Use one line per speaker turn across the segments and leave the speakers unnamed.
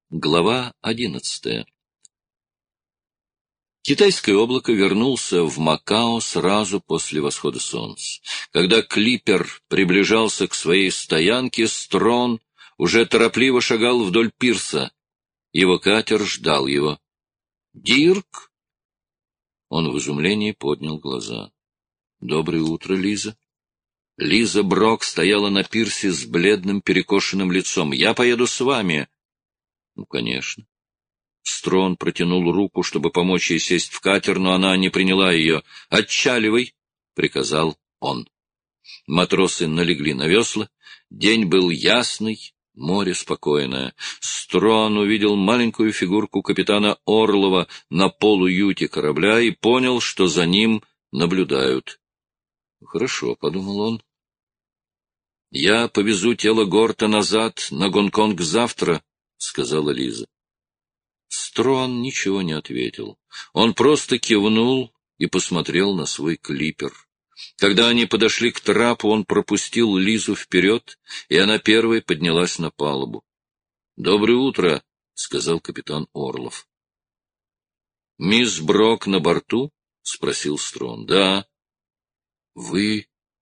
Глава 11. Китайское облако вернулся в Макао сразу после восхода солнца. Когда клипер приближался к своей стоянке, Строн уже торопливо шагал вдоль пирса. Его катер ждал его. «Дирк?» Он в изумлении поднял глаза. «Доброе утро, Лиза». Лиза Брок стояла на пирсе с бледным перекошенным лицом. «Я поеду с вами». «Ну, конечно». Строн протянул руку, чтобы помочь ей сесть в катер, но она не приняла ее. «Отчаливай!» — приказал он. Матросы налегли на весла. День был ясный, море спокойное. Строн увидел маленькую фигурку капитана Орлова на полуюте корабля и понял, что за ним наблюдают. «Хорошо», — подумал он. «Я повезу тело Горта назад на Гонконг завтра», — сказала Лиза. Строн ничего не ответил. Он просто кивнул и посмотрел на свой клипер. Когда они подошли к трапу, он пропустил Лизу вперед, и она первой поднялась на палубу. — Доброе утро, — сказал капитан Орлов. — Мисс Брок на борту? — спросил Строн. — Да. — Вы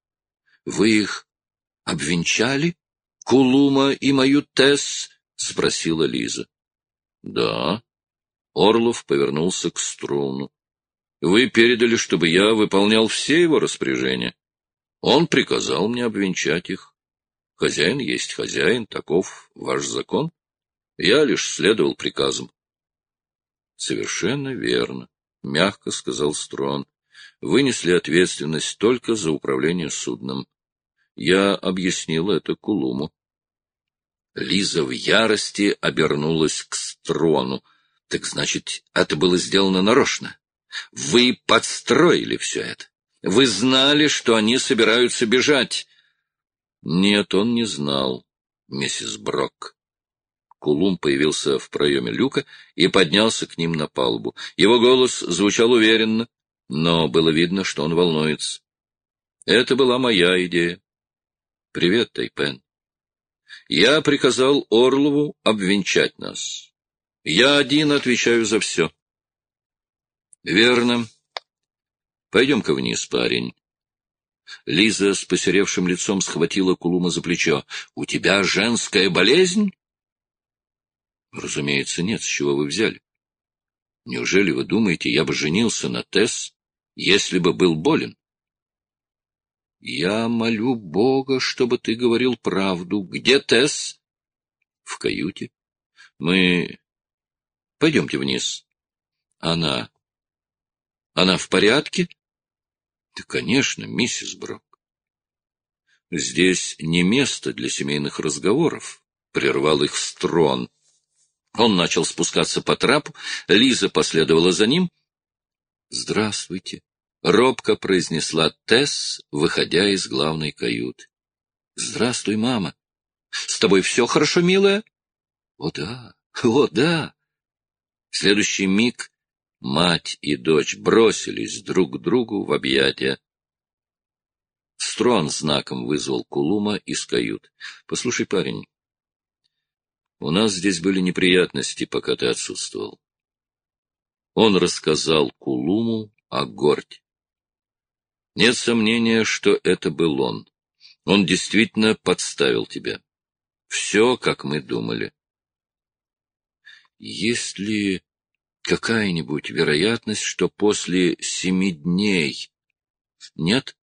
их обвенчали? Кулума и мою Тесс? — спросила Лиза. — Да. Орлов повернулся к Строуну. — Вы передали, чтобы я выполнял все его распоряжения. Он приказал мне обвенчать их. Хозяин есть хозяин, таков ваш закон. Я лишь следовал приказам. — Совершенно верно, — мягко сказал Строн. — Вы несли ответственность только за управление судном. Я объяснил это Кулуму. Лиза в ярости обернулась к Строну. — Так значит, это было сделано нарочно? Вы подстроили все это? Вы знали, что они собираются бежать? — Нет, он не знал, миссис Брок. Кулум появился в проеме люка и поднялся к ним на палубу. Его голос звучал уверенно, но было видно, что он волнуется. Это была моя идея. — Привет, Тайпен. Я приказал Орлову обвенчать нас. Я один отвечаю за все. — Верно. Пойдем-ка вниз, парень. Лиза с посеревшим лицом схватила Кулума за плечо. — У тебя женская болезнь? — Разумеется, нет. С чего вы взяли? Неужели вы думаете, я бы женился на Тесс, если бы был болен? — Я молю Бога, чтобы ты говорил правду. Где Тесс? — В каюте. Мы... Пойдемте вниз. Она в порядке? Да, конечно, миссис Брок. Здесь не место для семейных разговоров, прервал их Строн. Он начал спускаться по трапу, Лиза последовала за ним. Здравствуйте, робко произнесла Тесс, выходя из главной каюты. Здравствуй, мама. С тобой все хорошо, милая? О, да, о, да. В следующий миг мать и дочь бросились друг к другу в объятия. Строн знаком вызвал Кулума из кают. — Послушай, парень, у нас здесь были неприятности, пока ты отсутствовал. Он рассказал Кулуму о Горте. Нет сомнения, что это был он. Он действительно подставил тебя. Все, как мы думали. Есть ли какая-нибудь вероятность, что после 7 дней... Нет?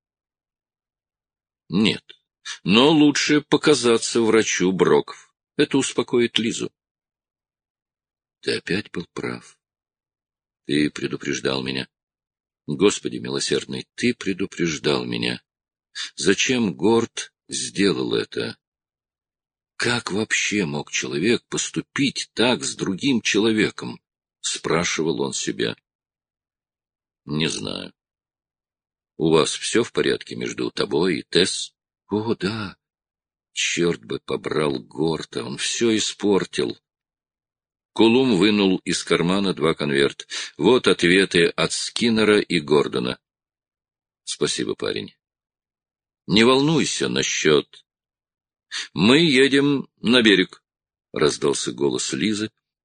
Нет. Но лучше показаться врачу Броков. Это успокоит Лизу. Ты опять был прав. Ты предупреждал меня. Господи милосердный, ты предупреждал меня. Зачем Горт сделал это? Как вообще мог человек поступить так с другим человеком? Спрашивал он себя. Не знаю. У вас все в порядке между тобой и Тесс? О, да. Черт бы побрал Горта, он все испортил. Кулум вынул из кармана 2 конверта. Вот ответы от Скиннера и Гордона. Спасибо, парень. Не волнуйся насчет... Мы едем на берег, — раздался голос Лизы.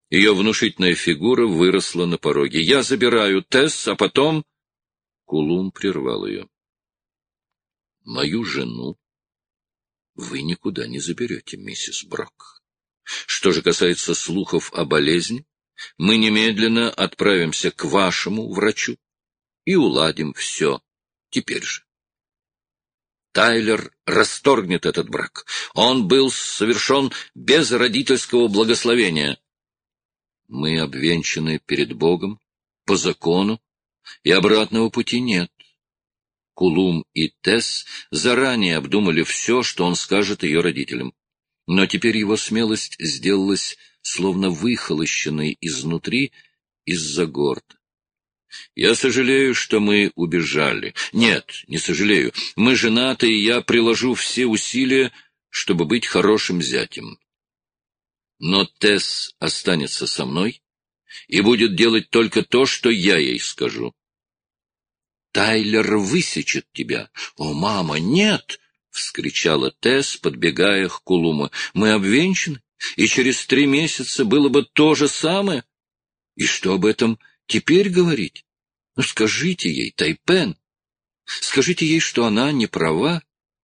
Ее внушительная фигура выросла на пороге. «Я забираю Тесс, а потом...» Кулум прервал ее. «Мою жену вы никуда не заберете, миссис Брок. Что же касается слухов о болезни, мы немедленно отправимся к вашему врачу и уладим все теперь же. Тайлер расторгнет этот брак. Он был совершен без родительского благословения. Мы обвенчаны перед Богом, по закону, и обратного пути нет. Кулум и Тесс заранее обдумали все, что он скажет ее родителям. Но теперь его смелость сделалась словно выхолощенной изнутри из-за горда. Я сожалею, что мы убежали. Нет, не сожалею. Мы женаты, и я приложу все усилия, чтобы быть хорошим зятем. Но Тесс останется со мной и будет делать только то, что я ей скажу. Тайлер высечет тебя. О, мама, нет! — вскричала Тесс, подбегая к Кулуму. Мы обвенчаны, и через 3 месяца было бы то же самое. И что об этом теперь говорить? Ну, скажите ей, Тайпен, скажите ей, что она не права.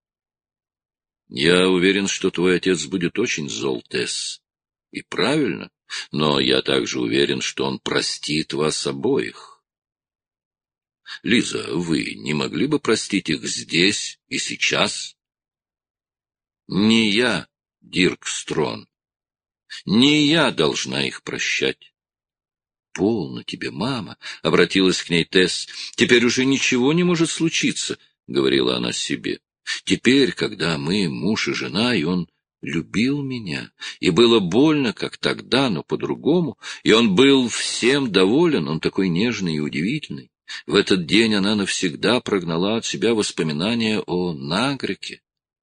Я уверен, что твой отец будет очень зол, Тесс. И правильно, но я также уверен, что он простит вас обоих. Лиза, вы не могли бы простить их здесь и сейчас? Не я, Дирк Строн, не я должна их прощать. «Полно тебе, мама!» — обратилась к ней Тесс. «Теперь уже ничего не может случиться», — говорила она себе. «Теперь, когда мы муж и жена, и он любил меня, и было больно, как тогда, но по-другому, и он был всем доволен, он такой нежный и удивительный. В этот день она навсегда прогнала от себя воспоминания о Нагреке.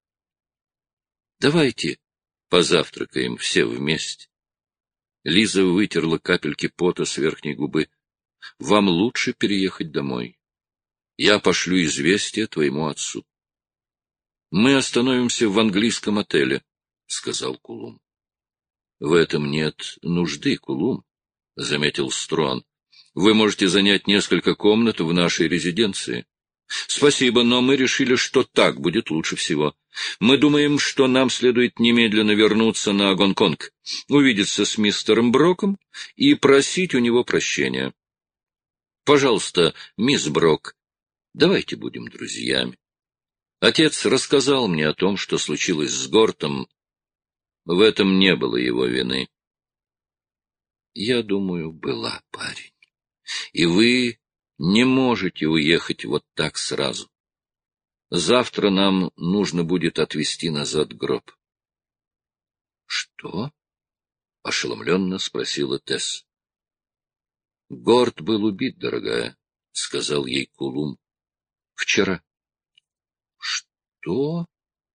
Давайте позавтракаем все вместе». Лиза вытерла капельки пота с верхней губы. — Вам лучше переехать домой. Я пошлю известие твоему отцу. — Мы остановимся в английском отеле, — сказал Кулум. — В этом нет нужды, Кулум, — заметил Строн. — Вы можете занять несколько комнат в нашей резиденции. — Спасибо, но мы решили, что так будет лучше всего. Мы думаем, что нам следует немедленно вернуться на Гонконг, увидеться с мистером Броком и просить у него прощения. Пожалуйста, мисс Брок, давайте будем друзьями. Отец рассказал мне о том, что случилось с Гортом. В этом не было его вины. Я думаю, была, парень. И вы не можете уехать вот так сразу. Завтра нам нужно будет отвезти назад гроб. — Что? — ошеломленно спросила Тесс. — Горд был убит, дорогая, — сказал ей Кулум. — Вчера. — Что?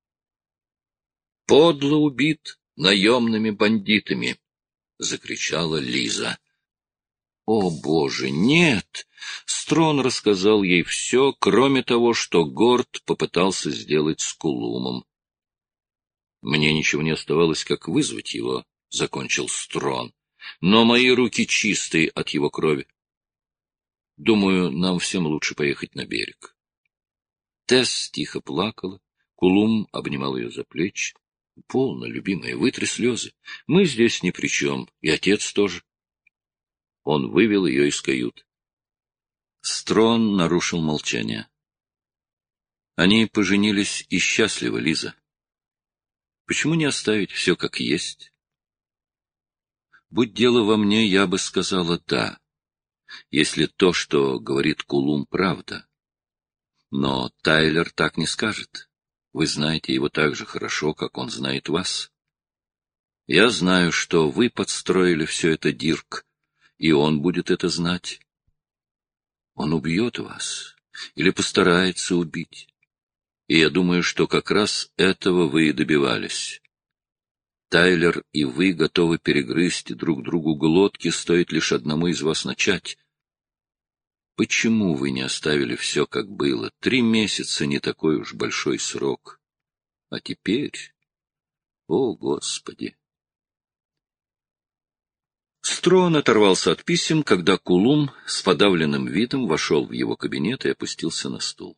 — Подло убит наемными бандитами, — закричала Лиза. О, Боже, нет! Строн рассказал ей все, кроме того, что Горд попытался сделать с Кулумом. Мне ничего не оставалось, как вызвать его, — закончил Строн. Но мои руки чистые от его крови. Думаю, нам всем лучше поехать на берег. Тесс тихо плакала, Кулум обнимал ее за плечи. — Полно, любимая, вытри слезы. Мы здесь ни при чем, и отец тоже. Он вывел ее из каюты. Строн нарушил молчание. Они поженились и счастливы, Лиза. Почему не оставить все как есть? Будь дело во мне, я бы сказала «да», если то, что говорит Кулум, правда. Но Тайлер так не скажет. Вы знаете его так же хорошо, как он знает вас. Я знаю, что вы подстроили все это, Дирк, и он будет это знать. Он убьет вас или постарается убить. И я думаю, что как раз этого вы и добивались. Тайлер и вы готовы перегрызть друг другу глотки, стоит лишь одному из вас начать. Почему вы не оставили все, как было? 3 месяца — не такой уж большой срок. А теперь... О, Господи! Строн оторвался от писем, когда Кулум с подавленным видом вошел в его кабинет и опустился на стул.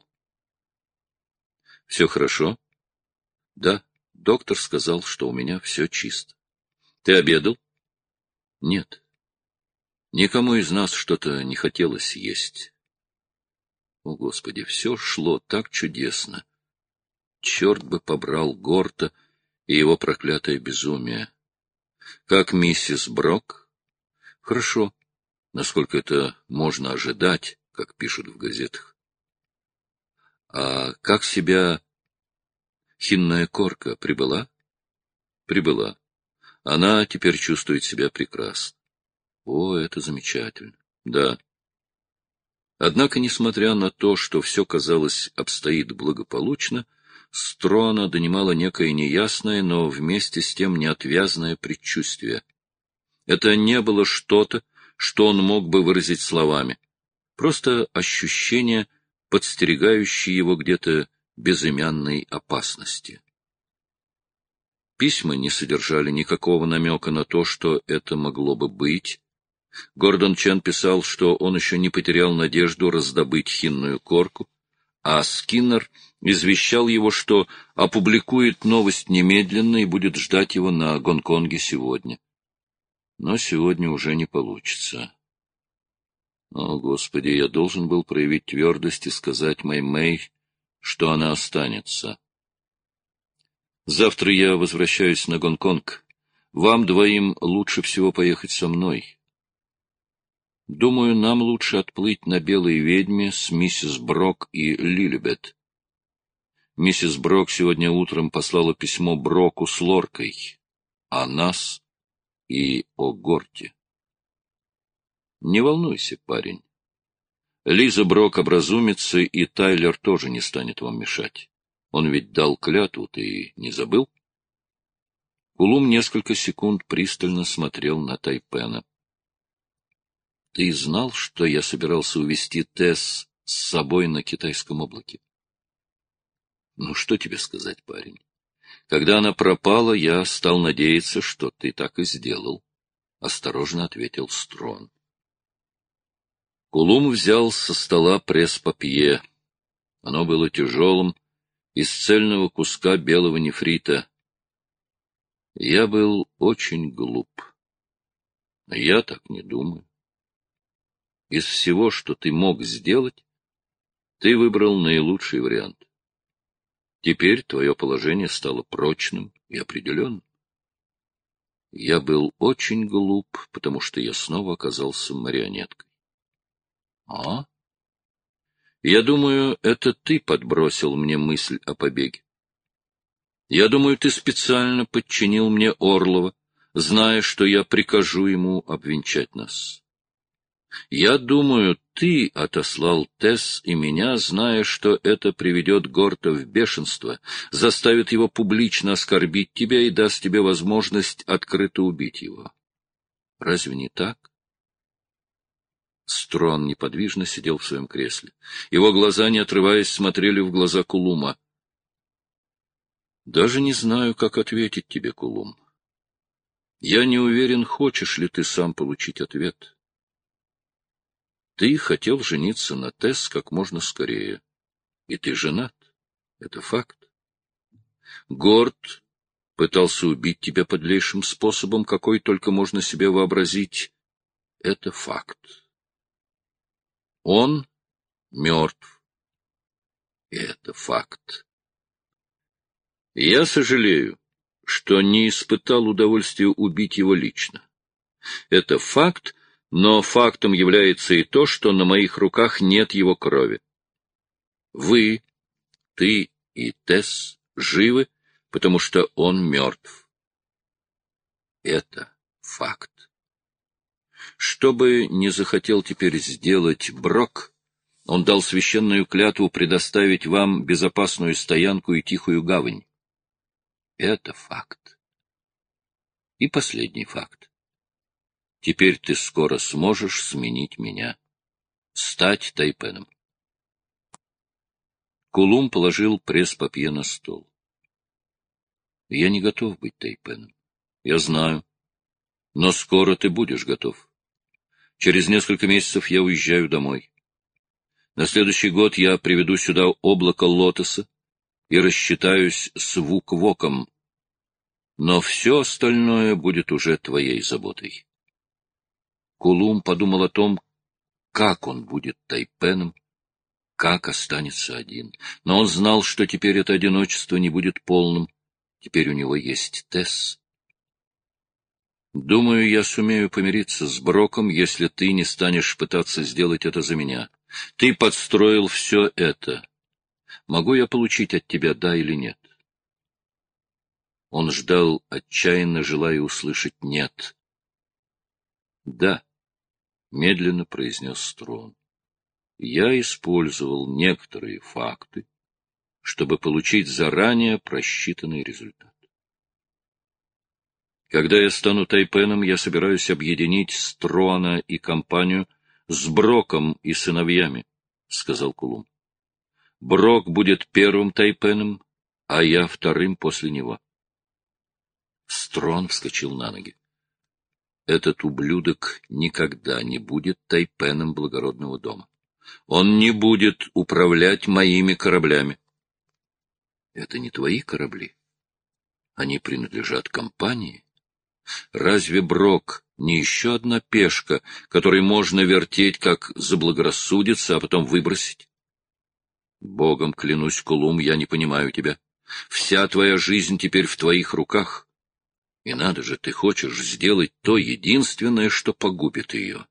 — Все хорошо? — Да, доктор сказал, что у меня все чисто. — Ты обедал? — Нет. Никому из нас что-то не хотелось есть. О, Господи, все шло так чудесно. Черт бы побрал Горта и его проклятое безумие. Как миссис Брок? Хорошо, насколько это можно ожидать, как пишут в газетах. А как себя хинная корка прибыла? Прибыла. Она теперь чувствует себя прекрасно. О, это замечательно. Да. Однако, несмотря на то, что все, казалось, обстоит благополучно, Строна донимало некое неясное, но вместе с тем неотвязное предчувствие. Это не было что-то, что он мог бы выразить словами. Просто ощущение, подстерегающее его где-то безымянной опасности. Письма не содержали никакого намека на то, что это могло бы быть. Гордон Чен писал, что он еще не потерял надежду раздобыть хинную корку, а Скиннер извещал его, что опубликует новость немедленно и будет ждать его на Гонконге сегодня. Но сегодня уже не получится. О, Господи, я должен был проявить твердость и сказать Мэй, что она останется. Завтра я возвращаюсь на Гонконг. Вам двоим лучше всего поехать со мной. Думаю, нам лучше отплыть на Белой ведьме с миссис Брок и Лилибет. Миссис Брок сегодня утром послала письмо Броку с Лоркой о нас и о Горте. Не волнуйся, парень. Лиза Брок образумится, и Тайлер тоже не станет вам мешать. Он ведь дал клятву, ты не забыл? Кулум несколько секунд пристально смотрел на Тайпена. — Ты знал, что я собирался увезти Тесс с собой на китайском облаке? — Ну, что тебе сказать, парень? Когда она пропала, я стал надеяться, что ты так и сделал, — осторожно ответил Строн. Кулум взял со стола пресс-папье. Оно было тяжелым, из цельного куска белого нефрита. Я был очень глуп. Я так не думаю. Из всего, что ты мог сделать, ты выбрал наилучший вариант. Теперь твое положение стало прочным и определенным. Я был очень глуп, потому что я снова оказался марионеткой. А? Я думаю, это ты подбросил мне мысль о побеге. Я думаю, ты специально подчинил мне Орлова, зная, что я прикажу ему обвенчать нас. Я думаю, ты отослал Тесс и меня, зная, что это приведет Горта в бешенство, заставит его публично оскорбить тебя и даст тебе возможность открыто убить его. Разве не так? Строн неподвижно сидел в своем кресле. Его глаза, не отрываясь, смотрели в глаза Кулума. Даже не знаю, как ответить тебе, Кулум. Я не уверен, хочешь ли ты сам получить ответ. Ты хотел жениться на Тесс как можно скорее. И ты женат. Это факт. Горд пытался убить тебя подлейшим способом, какой только можно себе вообразить. Это факт. Он мертв. Это факт. Я сожалею, что не испытал удовольствия убить его лично. Это факт, но фактом является и то, что на моих руках нет его крови. Вы, ты и Тесс живы, потому что он мертв. Это факт. Что бы ни захотел теперь сделать Брок, он дал священную клятву предоставить вам безопасную стоянку и тихую гавань. Это факт. И последний факт. Теперь ты скоро сможешь сменить меня, стать Тайпеном. Кулум положил пресс-папье на стол. Я не готов быть Тайпеном. Я знаю. Но скоро ты будешь готов. Через несколько месяцев я уезжаю домой. На следующий год я приведу сюда облако лотоса и рассчитаюсь с Вук-Воком. Но все остальное будет уже твоей заботой. Кулум подумал о том, как он будет Тайпеном, как останется один. Но он знал, что теперь это одиночество не будет полным. Теперь у него есть Тесс. Думаю, я сумею помириться с Броком, если ты не станешь пытаться сделать это за меня. Ты подстроил все это. Могу я получить от тебя да или нет? Он ждал, отчаянно желая услышать «нет». «Да», — медленно произнес Строн. «Я использовал некоторые факты, чтобы получить заранее просчитанный результат. Когда я стану Тайпеном, я собираюсь объединить Строна и компанию с Броком и сыновьями», — сказал Кулум. «Брок будет первым Тайпеном, а я вторым после него». Строн вскочил на ноги. «Этот ублюдок никогда не будет Тайпеном благородного дома. Он не будет управлять моими кораблями». «Это не твои корабли. Они принадлежат компании. Разве Брок не еще одна пешка, которой можно вертеть, как заблагорассудится, а потом выбросить? Богом клянусь, Кулум, я не понимаю тебя. Вся твоя жизнь теперь в твоих руках. И надо же, ты хочешь сделать то единственное, что погубит ее».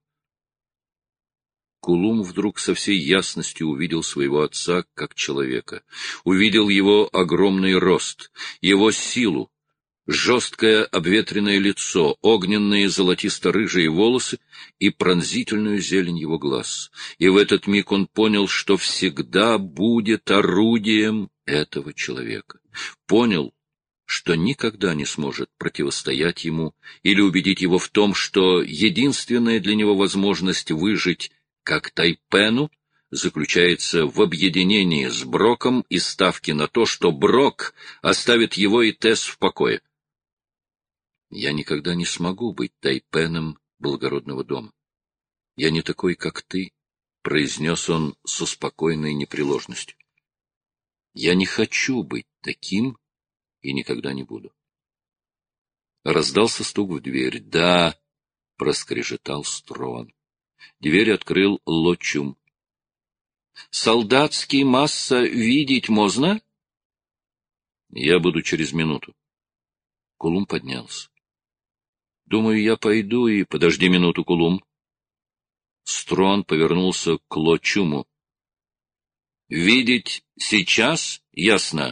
Кулум вдруг со всей ясностью увидел своего отца как человека, увидел его огромный рост, его силу, жесткое обветренное лицо, огненные золотисто-рыжие волосы и пронзительную зелень его глаз. И в этот миг он понял, что всегда будет орудием этого человека. Понял, что никогда не сможет противостоять ему или убедить его в том, что единственная для него возможность выжить как Тайпену заключается в объединении с Броком и ставке на то, что Брок оставит его и Тесс в покое. «Я никогда не смогу быть Тайпеном благородного дома. Я не такой, как ты», — произнес он со спокойной непреложностью. «Я не хочу быть таким и никогда не буду». Раздался стук в дверь. «Да», — проскрежетал Строн. Дверь открыл Лочум. «Солдатский масса видеть можно?» «Я буду через минуту». Кулум поднялся. «Думаю, я пойду и...» «Подожди минуту, Кулум». Строн повернулся к Лочуму. «Видеть сейчас ясно».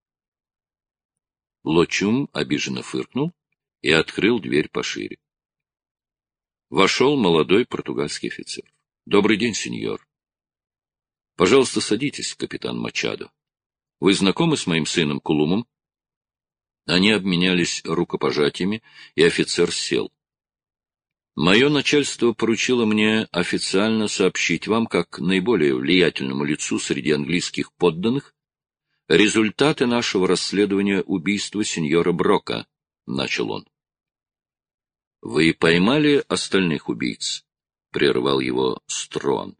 Лочум обиженно фыркнул и открыл дверь пошире. Вошел молодой португальский офицер. «Добрый день, сеньор». «Пожалуйста, садитесь, капитан Мачадо. Вы знакомы с моим сыном Кулумом?» Они обменялись рукопожатиями, и офицер сел. «Мое начальство поручило мне официально сообщить вам, как наиболее влиятельному лицу среди английских подданных, результаты нашего расследования убийства сеньора Брока», — начал он. «Вы поймали остальных убийц?» — прервал его Строн.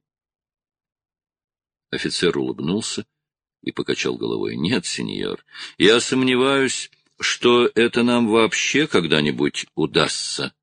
Офицер улыбнулся и покачал головой. «Нет, сеньор, я сомневаюсь, что это нам вообще когда-нибудь удастся.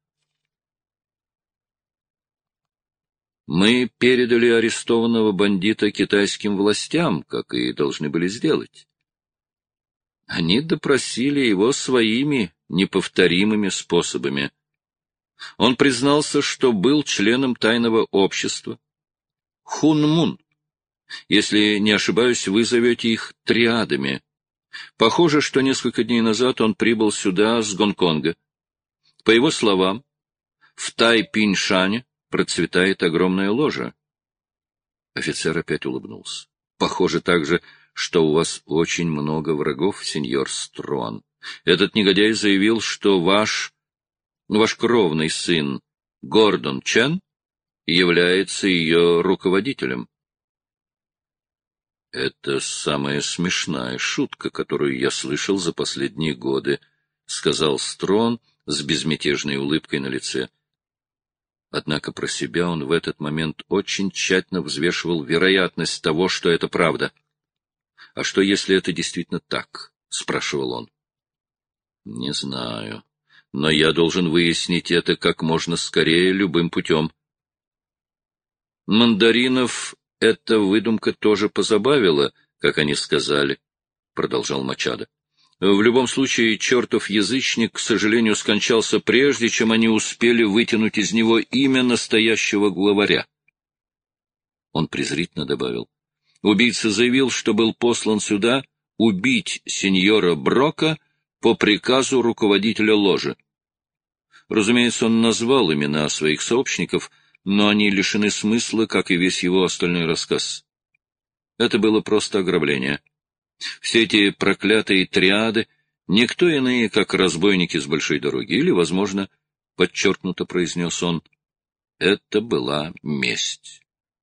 Мы передали арестованного бандита китайским властям, как и должны были сделать. Они допросили его своими неповторимыми способами. Он признался, что был членом тайного общества. Хунмун. Если не ошибаюсь, вы зовете их триадами. Похоже, что несколько дней назад он прибыл сюда с Гонконга. По его словам, в Тайпиншане процветает огромная ложа. Офицер опять улыбнулся. Похоже также, что у вас очень много врагов, сеньор Строн. Этот негодяй заявил, что ваш кровный сын Гордон Чен является ее руководителем. «Это самая смешная шутка, которую я слышал за последние годы», — сказал Строн с безмятежной улыбкой на лице. Однако про себя он в этот момент очень тщательно взвешивал вероятность того, что это правда. «А что, если это действительно так?» — спрашивал он. «Не знаю, но я должен выяснить это как можно скорее любым путем». «Мандаринов эта выдумка тоже позабавила, как они сказали», — продолжал Мачадо. «В любом случае, чертов язычник, к сожалению, скончался прежде, чем они успели вытянуть из него имя настоящего главаря». Он презрительно добавил: «Убийца заявил, что был послан сюда убить сеньора Брока по приказу руководителя ложи. Разумеется, он назвал имена своих сообщников, но они лишены смысла, как и весь его остальной рассказ. Это было просто ограбление. Все эти проклятые триады — никто иные, как разбойники с большой дороги, или, возможно, подчеркнуто произнес он, это была месть».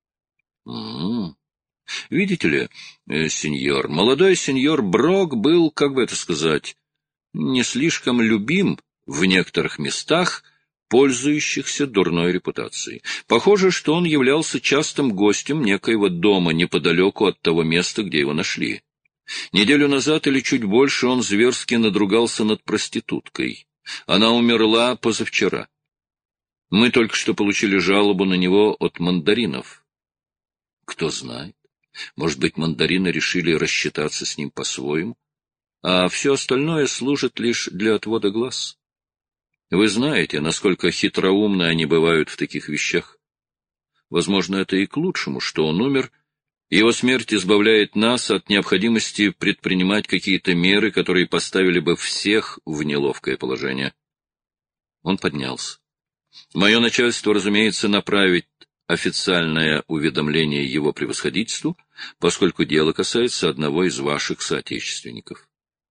Видите ли, сеньор, молодой сеньор Брок был, как бы это сказать, не слишком любим в некоторых местах, пользующихся дурной репутацией. Похоже, что он являлся частым гостем некоего дома неподалеку от того места, где его нашли. Неделю назад или чуть больше он зверски надругался над проституткой. Она умерла позавчера. Мы только что получили жалобу на него от мандаринов. Кто знает, может быть, мандарины решили рассчитаться с ним по-своему, а все остальное служит лишь для отвода глаз. Вы знаете, насколько хитроумны они бывают в таких вещах. Возможно, это и к лучшему, что он умер. Его смерть избавляет нас от необходимости предпринимать какие-то меры, которые поставили бы всех в неловкое положение. Он поднялся. Мое начальство, разумеется, направит официальное уведомление его превосходительству, поскольку дело касается одного из ваших соотечественников.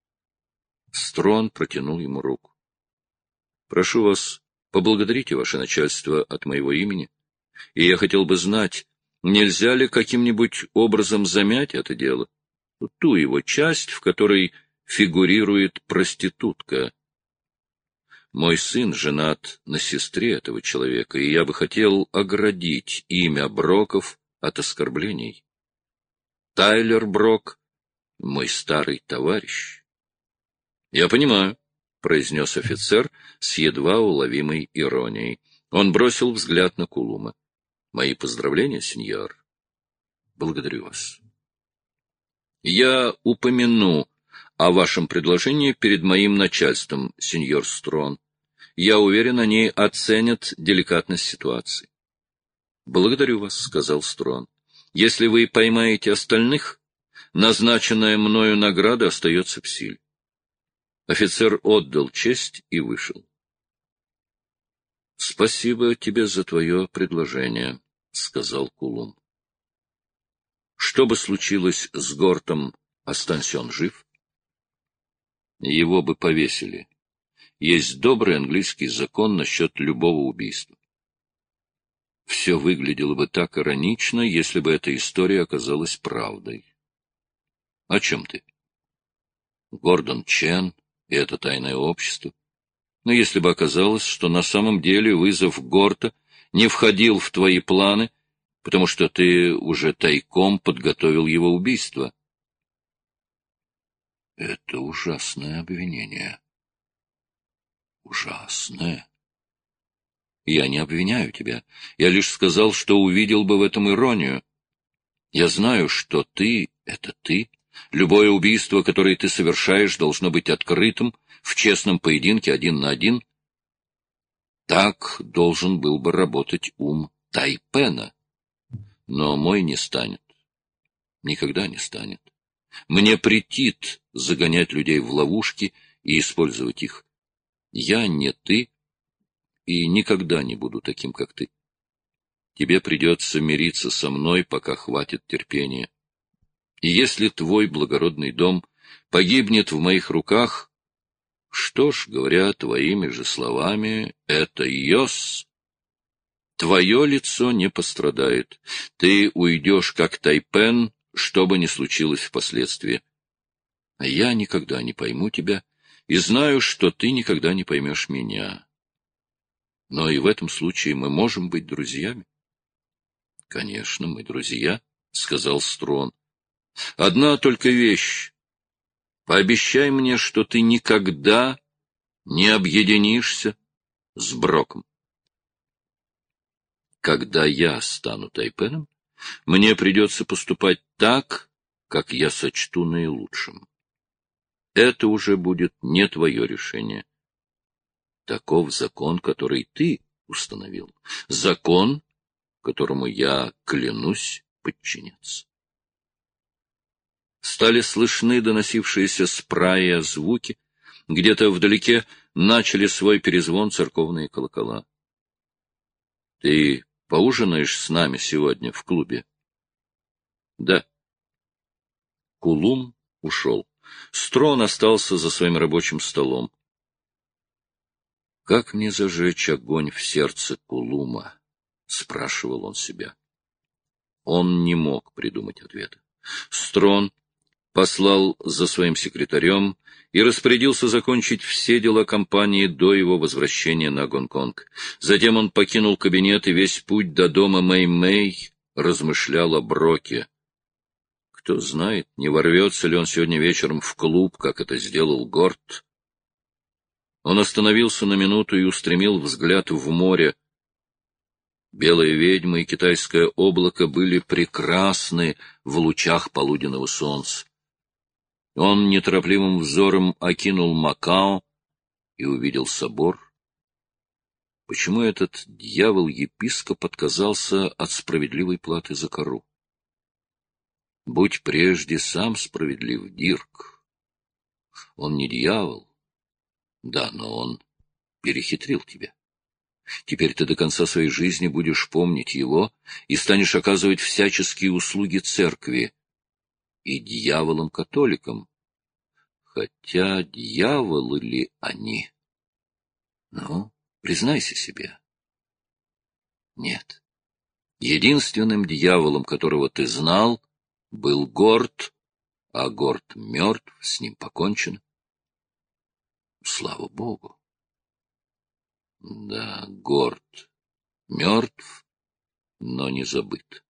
Строн протянул ему руку. Прошу вас, поблагодарите ваше начальство от моего имени, и я хотел бы знать, нельзя ли каким-нибудь образом замять это дело, ту его часть, в которой фигурирует проститутка. Мой сын женат на сестре этого человека, и я бы хотел оградить имя Броков от оскорблений. Тайлер Брок — мой старый товарищ. — Я понимаю, — произнес офицер с едва уловимой иронией. Он бросил взгляд на Кулума. — Мои поздравления, сеньор. — Благодарю вас. — Я упомяну о вашем предложении перед моим начальством, сеньор Строн. Я уверен, они оценят деликатность ситуации. — Благодарю вас, — сказал Строн. — Если вы поймаете остальных, назначенная мною награда остается в силе. Офицер отдал честь и вышел. — Спасибо тебе за твое предложение, — сказал Кулум. — Что бы случилось с Гортом, останься он жив? Его бы повесили. Есть добрый английский закон насчет любого убийства. Все выглядело бы так иронично, если бы эта история оказалась правдой. — О чем ты? — Гордон Чен и это тайное общество. Но если бы оказалось, что на самом деле вызов Горта не входил в твои планы, потому что ты уже тайком подготовил его убийство. — Это ужасное обвинение. Ужасное. Я не обвиняю тебя. Я лишь сказал, что увидел бы в этом иронию. Я знаю, что ты — это ты. Любое убийство, которое ты совершаешь, должно быть открытым, в честном поединке 1 на 1. Так должен был бы работать ум Тайпена. Но мой не станет. Никогда не станет. Мне претит загонять людей в ловушки и использовать их. Я не ты и никогда не буду таким, как ты. Тебе придется мириться со мной, пока хватит терпения. И если твой благородный дом погибнет в моих руках, что ж, говоря твоими же словами, это йос. Твое лицо не пострадает. Ты уйдешь, как Тайпен, что бы ни случилось впоследствии. А я никогда не пойму тебя, и знаю, что ты никогда не поймешь меня. Но и в этом случае мы можем быть друзьями. — Конечно, мы друзья, — сказал Строн. — Одна только вещь. Пообещай мне, что ты никогда не объединишься с Броком. Когда я стану Тайпеном, мне придется поступать так, как я сочту наилучшим. Это уже будет не твое решение. Таков закон, который ты установил. Закон, которому я клянусь подчиняться. Стали слышны доносившиеся с прая звуки. Где-то вдалеке начали свой перезвон церковные колокола. — Ты поужинаешь с нами сегодня в клубе? — Да. Кулум ушел. Строн остался за своим рабочим столом. «Как мне зажечь огонь в сердце Кулума?» — спрашивал он себя. Он не мог придумать ответа. Строн послал за своим секретарем и распорядился закончить все дела компании до его возвращения на Гонконг. Затем он покинул кабинет и весь путь до дома Мэй-Мэй размышлял о Броке. Кто знает, не ворвется ли он сегодня вечером в клуб, как это сделал Горд. Он остановился на минуту и устремил взгляд в море. Белая ведьма и китайское облако были прекрасны в лучах полуденного солнца. Он неторопливым взором окинул Макао и увидел собор. Почему этот дьявол-епископ отказался от справедливой платы за кору? Будь прежде сам справедлив, Дирк. Он не дьявол. Да, но он перехитрил тебя. Теперь ты до конца своей жизни будешь помнить его и станешь оказывать всяческие услуги церкви и дьяволам-католикам. Хотя дьяволы ли они? Ну, признайся себе. Нет. Единственным дьяволом, которого ты знал, был Горд, а Горд мертв, с ним покончено. Слава Богу! Да, Горд мертв, но не забыт.